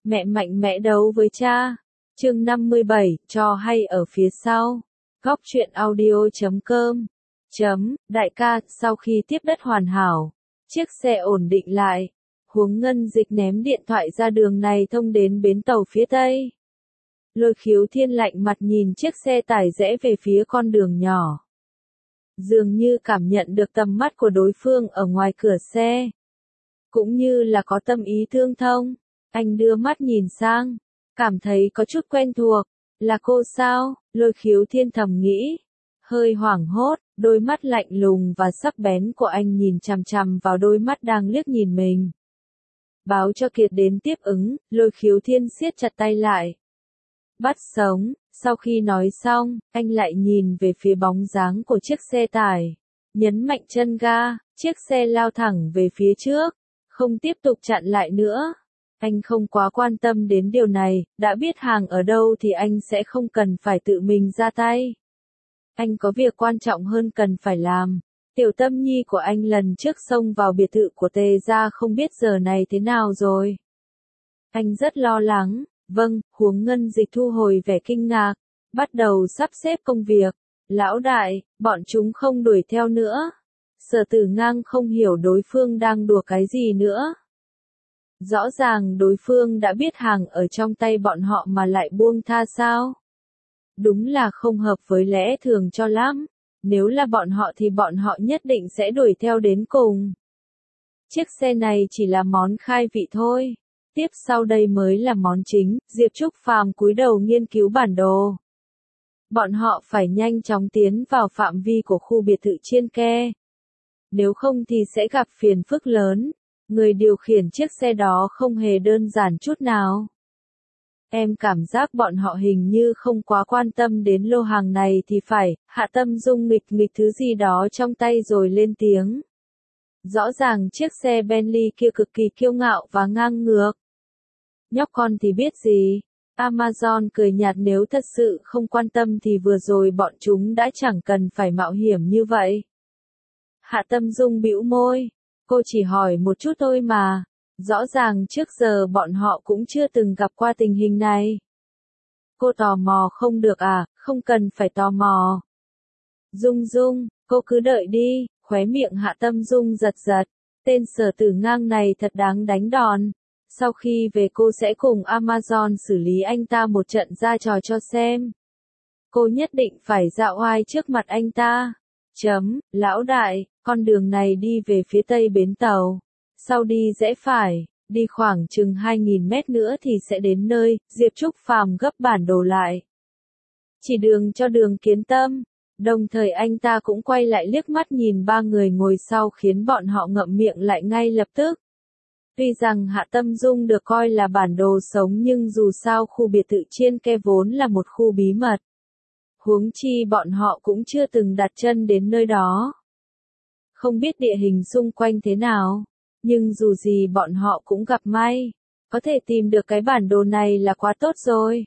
Mẹ mạnh mẽ đấu với cha. Chương 57, trò hay ở phía sau. Góc truyện audio.com. Đại ca, sau khi tiếp đất hoàn hảo, chiếc xe ổn định lại, Huống Ngân Dịch ném điện thoại ra đường này thông đến bến tàu phía tây. Lôi Khiếu Thiên lạnh mặt nhìn chiếc xe tải rẽ về phía con đường nhỏ. Dường như cảm nhận được tầm mắt của đối phương ở ngoài cửa xe. Cũng như là có tâm ý thương thông, anh đưa mắt nhìn sang, cảm thấy có chút quen thuộc. Là cô sao? Lôi Khiếu Thiên thầm nghĩ. Hơi hoảng hốt, đôi mắt lạnh lùng và sắc bén của anh nhìn chằm chằm vào đôi mắt đang liếc nhìn mình. Báo cho Kiệt đến tiếp ứng, Lôi Khiếu Thiên siết chặt tay lại. Bắt sống. Sau khi nói xong, anh lại nhìn về phía bóng dáng của chiếc xe tải. Nhấn mạnh chân ga, chiếc xe lao thẳng về phía trước, không tiếp tục chặn lại nữa. Anh không quá quan tâm đến điều này, đã biết hàng ở đâu thì anh sẽ không cần phải tự mình ra tay. Anh có việc quan trọng hơn cần phải làm. Tiểu Tâm Nhi của anh lần trước xông vào biệt thự của Tề gia không biết giờ này thế nào rồi. Anh rất lo lắng. Vâng, Huống Ngân Dịch thu hồi vẻ kinh ngạc, bắt đầu sắp xếp công việc. Lão đại, bọn chúng không đuổi theo nữa. Sở Tử Ngang không hiểu đối phương đang đùa cái gì nữa. Rõ ràng đối phương đã biết hàng ở trong tay bọn họ mà lại buông tha sao? Đúng là không hợp với lẽ thường cho lắm. Nếu là bọn họ thì bọn họ nhất định sẽ đuổi theo đến cùng. Chiếc xe này chỉ là món khai vị thôi. Tiếp sau đây mới là món chính. Diệp Trúc Phàm cúi đầu nghiên cứu bản đồ. Bọn họ phải nhanh chóng tiến vào phạm vi của khu biệt thự Chiên Ke. Nếu không thì sẽ gặp phiền phức lớn. Người điều khiển chiếc xe đó không hề đơn giản chút nào. Em cảm giác bọn họ hình như không quá quan tâm đến lô hàng này thì phải. Hạ Tâm Dung nghịch nghịch thứ gì đó trong tay rồi lên tiếng. Rõ ràng chiếc xe Bentley kia cực kỳ kiêu ngạo và ngang ngược. Nhóc con thì biết gì. Amazon cười nhạt, nếu thật sự không quan tâm thì vừa rồi bọn chúng đã chẳng cần phải mạo hiểm như vậy. Hạ Tâm Dung bĩu môi. Cô chỉ hỏi một chút thôi mà. Rõ ràng trước giờ bọn họ cũng chưa từng gặp qua tình hình này. Cô tò mò không được à, không cần phải tò mò. Dung, cô cứ đợi đi, khóe miệng Hạ Tâm Dung giật giật. Tên Sở Tử Ngang này thật đáng đánh đòn. Sau khi về cô sẽ cùng Amazon xử lý anh ta một trận ra trò cho xem. Cô nhất định phải dạo oai trước mặt anh ta. Lão đại, con đường này đi về phía tây bến tàu. Sau đi rẽ phải, đi khoảng chừng 2.000 mét nữa thì sẽ đến nơi. Diệp Trúc Phàm gấp bản đồ lại. Chỉ đường cho Đường Kiến Tâm. Đồng thời anh ta cũng quay lại liếc mắt nhìn ba người ngồi sau khiến bọn họ ngậm miệng lại ngay lập tức. Tuy rằng Hạ Tâm Dung được coi là bản đồ sống nhưng dù sao khu biệt thự Chiên Ke vốn là một khu bí mật. Huống chi bọn họ cũng chưa từng đặt chân đến nơi đó. Không biết địa hình xung quanh thế nào, nhưng dù gì bọn họ cũng gặp may. Có thể tìm được cái bản đồ này là quá tốt rồi.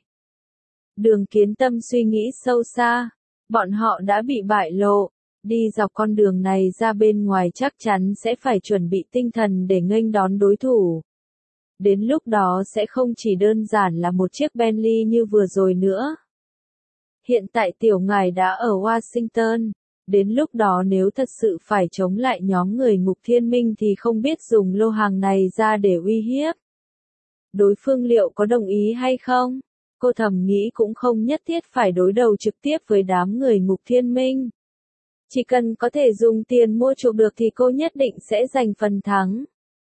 Đường Kiến Tâm suy nghĩ sâu xa. Bọn họ đã bị bại lộ. Đi dọc con đường này ra bên ngoài chắc chắn sẽ phải chuẩn bị tinh thần để nghênh đón đối thủ. Đến lúc đó sẽ không chỉ đơn giản là một chiếc Bentley như vừa rồi nữa. Hiện tại tiểu ngài đã ở Washington. Đến lúc đó nếu thật sự phải chống lại nhóm người Ngục Thiên Minh thì không biết dùng lô hàng này ra để uy hiếp. Đối phương liệu có đồng ý hay không? Cô thầm nghĩ cũng không nhất thiết phải đối đầu trực tiếp với đám người Ngục Thiên Minh. Chỉ cần có thể dùng tiền mua chuộc được thì cô nhất định sẽ giành phần thắng.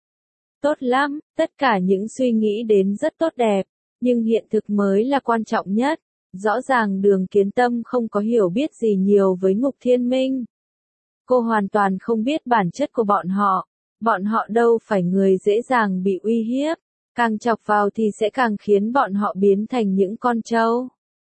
Tốt lắm, tất cả những suy nghĩ đến rất tốt đẹp, nhưng hiện thực mới là quan trọng nhất. Rõ ràng Đường Kiến Tâm không có hiểu biết gì nhiều với Ngục Thiên Minh. Cô hoàn toàn không biết bản chất của bọn họ. Bọn họ đâu phải người dễ dàng bị uy hiếp. Càng chọc vào thì sẽ càng khiến bọn họ biến thành những con trâu.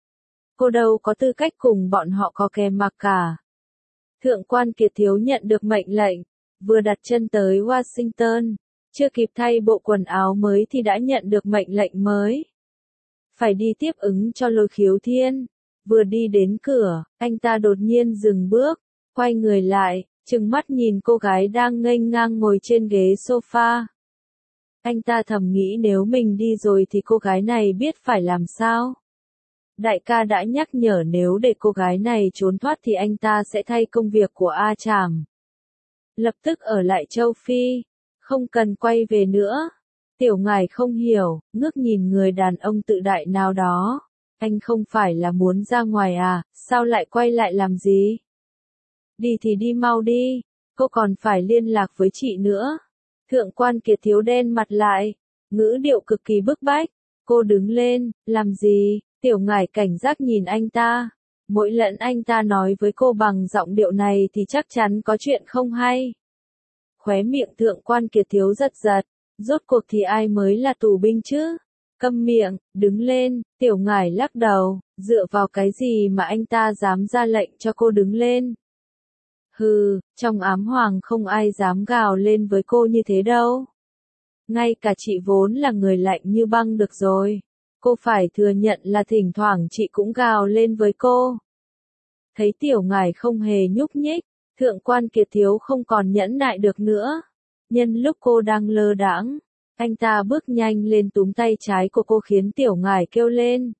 Cô đâu có tư cách cùng bọn họ có kè mặc cả. Thượng quan Kiệt Thiếu nhận được mệnh lệnh, vừa đặt chân tới Washington, chưa kịp thay bộ quần áo mới thì đã nhận được mệnh lệnh mới. Phải đi tiếp ứng cho Lôi Khiếu Thiên. Vừa đi đến cửa, anh ta đột nhiên dừng bước, quay người lại, trừng mắt nhìn cô gái đang nghênh ngang ngồi trên ghế sofa. Anh ta thầm nghĩ nếu mình đi rồi thì cô gái này biết phải làm sao. Đại ca đã nhắc nhở nếu để cô gái này trốn thoát thì anh ta sẽ thay công việc của A Trảm. Lập tức ở lại châu Phi, không cần quay về nữa. Tiểu Ngải không hiểu, ngước nhìn người đàn ông tự đại nào đó. Anh không phải là muốn ra ngoài à, sao lại quay lại làm gì? Đi thì đi mau đi, cô còn phải liên lạc với chị nữa. Thượng quan Kiệt Thiếu đen mặt lại, ngữ điệu cực kỳ bức bách. Cô đứng lên, làm gì? Tiểu Ngải cảnh giác nhìn anh ta. Mỗi lần anh ta nói với cô bằng giọng điệu này thì chắc chắn có chuyện không hay. Khóe miệng Thượng quan Kiệt Thiếu giật giật. Rốt cuộc thì ai mới là tù binh chứ? Câm miệng, đứng lên. Tiểu Ngải lắc đầu, dựa vào cái gì mà anh ta dám ra lệnh cho cô đứng lên? Hừ, trong ám hoàng không ai dám gào lên với cô như thế đâu. Ngay cả chị vốn là người lạnh như băng được rồi. Cô phải thừa nhận là thỉnh thoảng chị cũng gào lên với cô. Thấy Tiểu Ngải không hề nhúc nhích, Thượng quan Kiệt Thiếu không còn nhẫn nại được nữa. Nhân lúc cô đang lơ đãng, anh ta bước nhanh lên túm tay trái của cô khiến Tiểu Ngải kêu lên.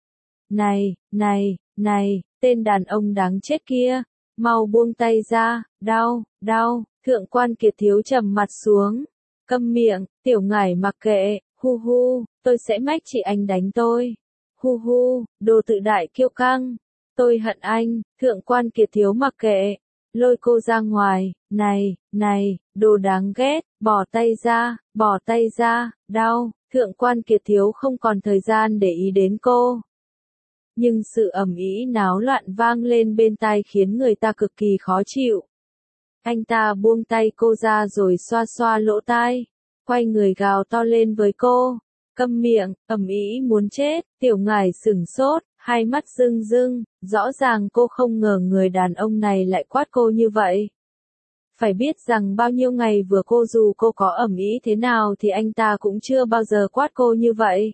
Này, tên đàn ông đáng chết kia, mau buông tay ra, đau, Thượng quan Kiệt Thiếu trầm mặt xuống. Câm miệng, Tiểu Ngải mặc kệ, hu, tôi sẽ mách chị anh đánh tôi. Hu, đồ tự đại kiêu căng. Tôi hận anh, Thượng quan Kiệt Thiếu mặc kệ. Lôi cô ra ngoài, này, đồ đáng ghét, bỏ tay ra, đau, Thượng quan Kiệt Thiếu không còn thời gian để ý đến cô. Nhưng sự ầm ĩ náo loạn vang lên bên tai khiến người ta cực kỳ khó chịu. Anh ta buông tay cô ra rồi xoa xoa lỗ tai, quay người gào to lên với cô. Câm miệng, ầm ĩ muốn chết, Tiểu Ngải sửng sốt, hai mắt rưng, rõ ràng cô không ngờ người đàn ông này lại quát cô như vậy. Phải biết rằng bao nhiêu ngày vừa cô dù cô có ầm ĩ thế nào thì anh ta cũng chưa bao giờ quát cô như vậy.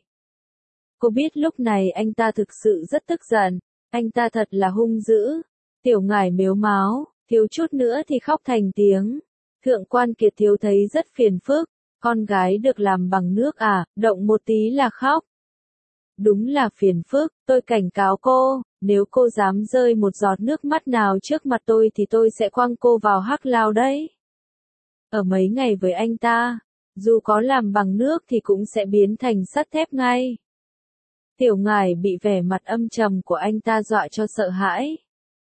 Cô biết lúc này anh ta thực sự rất tức giận, anh ta thật là hung dữ. Tiểu Ngải mếu máo, thiếu chút nữa thì khóc thành tiếng. Thượng quan Kiệt Thiếu thấy rất phiền phức, con gái được làm bằng nước à, động một tí là khóc. Đúng là phiền phức, tôi cảnh cáo cô, nếu cô dám rơi một giọt nước mắt nào trước mặt tôi thì tôi sẽ quăng cô vào hắc lao đấy. Ở mấy ngày với anh ta, dù có làm bằng nước thì cũng sẽ biến thành sắt thép ngay. Tiểu Ngải bị vẻ mặt âm trầm của anh ta dọa cho sợ hãi.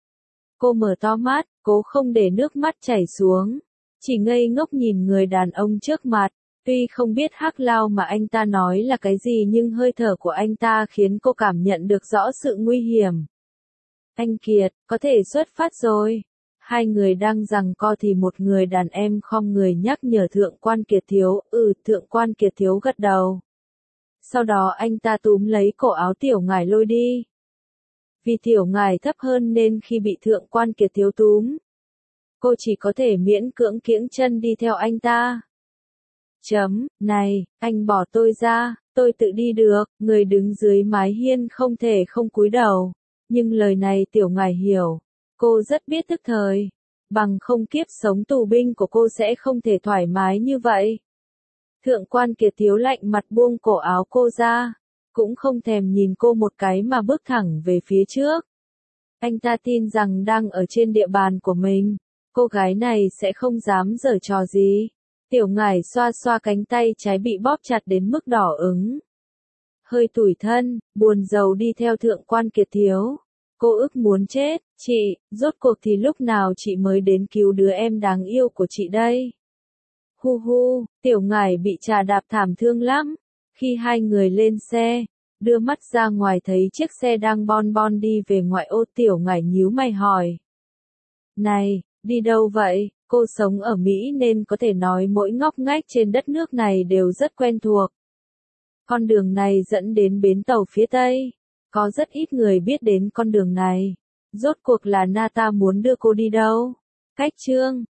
Cô mở to mắt, cố không để nước mắt chảy xuống, chỉ ngây ngốc nhìn người đàn ông trước mặt. Tuy không biết hắc lao mà anh ta nói là cái gì nhưng hơi thở của anh ta khiến cô cảm nhận được rõ sự nguy hiểm. Anh Kiệt, có thể xuất phát rồi. Hai người đang giằng co thì một người đàn em khom người nhắc nhở Thượng quan Kiệt Thiếu. Thượng quan Kiệt Thiếu gật đầu. Sau đó anh ta túm lấy cổ áo Tiểu Ngải lôi đi. Vì Tiểu Ngải thấp hơn nên khi bị Thượng quan Kiệt Thiếu túm, cô chỉ có thể miễn cưỡng kiễng chân đi theo anh ta. Này, anh bỏ tôi ra, tôi tự đi được. Người đứng dưới mái hiên không thể không cúi đầu. Nhưng lời này Tiểu Ngải hiểu. Cô rất biết thức thời. Bằng không kiếp sống tù binh của cô sẽ không thể thoải mái như vậy. Thượng quan Kiệt Thiếu lạnh mặt buông cổ áo cô ra. Cũng không thèm nhìn cô một cái mà bước thẳng về phía trước. Anh ta tin rằng đang ở trên địa bàn của mình, cô gái này sẽ không dám giở trò gì. Tiểu Ngải xoa xoa cánh tay trái bị bóp chặt đến mức đỏ ửng. Hơi tủi thân, buồn rầu đi theo Thượng quan Kiệt Thiếu. Cô ức muốn chết, chị, rốt cuộc thì lúc nào chị mới đến cứu đứa em đáng yêu của chị đây? Hu, Tiểu Ngải bị trà đạp thảm thương lắm. Khi hai người lên xe, đưa mắt ra ngoài thấy chiếc xe đang bon đi về ngoại ô. Tiểu Ngải nhíu mày hỏi. Này, đi đâu vậy? Cô sống ở Mỹ nên có thể nói mỗi ngóc ngách trên đất nước này đều rất quen thuộc. Con đường này dẫn đến bến tàu phía Tây. Có rất ít người biết đến con đường này. Rốt cuộc là Nata muốn đưa cô đi đâu? Cách chương